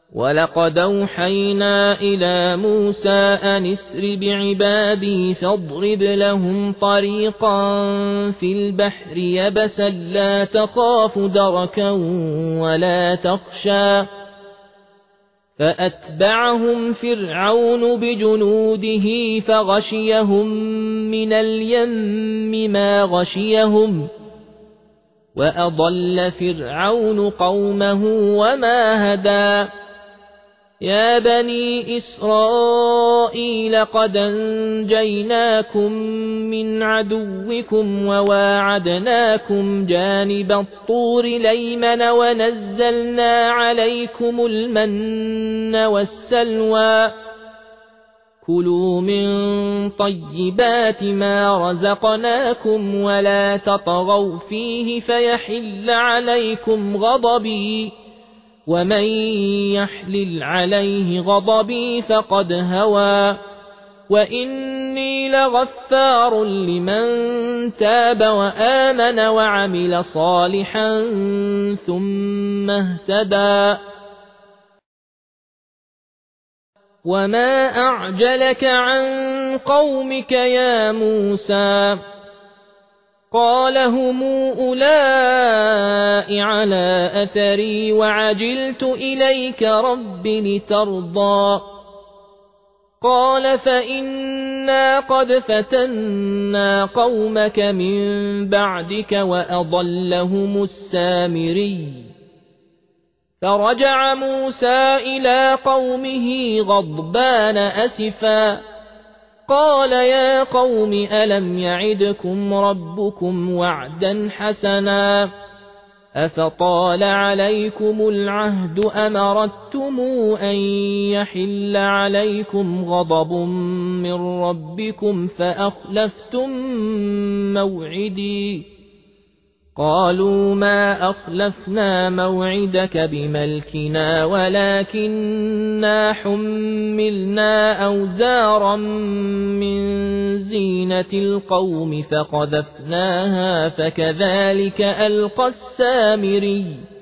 ولقد أوحينا إلى موسى أن اسر بعبادي فاضرب لهم طريقا في البحر يبسا لا تخاف دركا ولا تخشى فأتبعهم فرعون بجنوده فغشيهم من اليم ما غشيهم وأضل فرعون قومه وما هدى يا بني إسرائيل قد أنجيناكم من عدوكم وواعدناكم جانب الطور الأيمن ونزلنا عليكم المن والسلوى كلوا من طيبات ما رزقناكم ولا تطغوا فيه فيحل عليكم غضبي ومن يحلل عليه غضبي فقد هوى وإني لغفار لمن تاب وآمن وعمل صالحا ثم اهتدى وما أعجلك عن قومك يا موسى قال هم أولئك على أثري وعجلت إليك رب لترضى قال فإنا قد فتنا قومك من بعدك وأضلهم السامري فرجع موسى إلى قومه غضبان أسفا قال يا قوم ألم يعدكم ربكم وعدا حسنا أفطال عليكم العهد أم أردتم أن يحل عليكم غضب من ربكم فأخلفتم موعدي قالوا ما أخلفنا موعدك بملكنا ولكننا حملنا أوزارا من زينة القوم فقذفناها فكذلك ألقى السامري